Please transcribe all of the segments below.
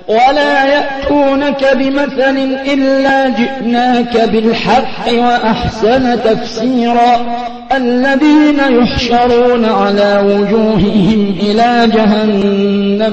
ولا يأتونك بمثل إلا جئناك بالحق وأحسن تفسيرا الذين يحشرون على وجوههم إلى جهنم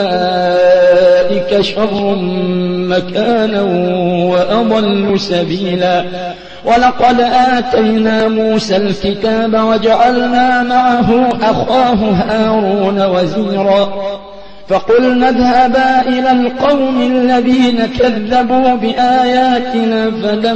أولئك شر مكانا وأضل سبيلا ولقد آتينا موسى الكتاب وجعلنا معه أخاه هارون وزيرا فقلنا اذهبا إلى القوم الذين كذبوا بآياتنا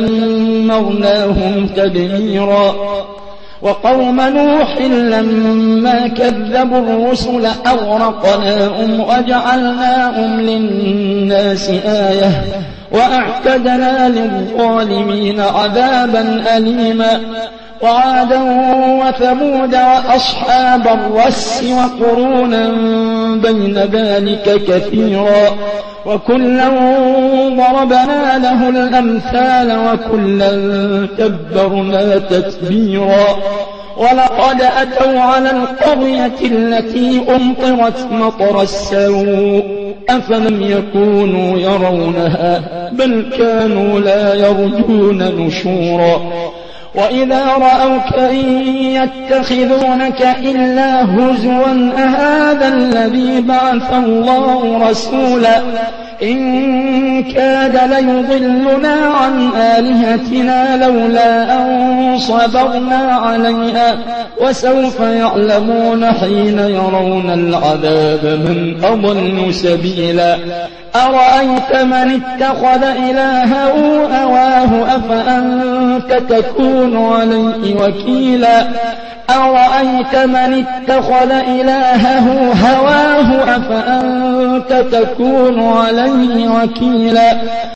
فدمرناهم تدميرا وقوم نوح لما كذبوا الرسل أغرقناهم وجعلناهم للناس آية وأعتدنا للظالمين عذابا أليما وعادا وثمود وأصحاب الرس وقرونا بين ذلك كثيرا وكلا ضربنا له الأمثال وكلا تبرنا تتبيرا ولقد أتوا على القرية التي أمطرت مطر السوء أفلم يكونوا يرونها بل كانوا لا يرجون نشورا وإذا رأوك إن يتخذونك إلا هزوا أهذا الذي بعث الله رسولا إن كاد ليضلنا عن آلهتنا لولا أن صبرنا عليها وسوف يعلمون حين يرون العذاب من أضل سبيلا أرأيت من اتخذ إلهه هواه أفأنت تكون عليه وكيلا أرأيت من اتخذ إلهه هواه أفأنت تكون عليه وكيلا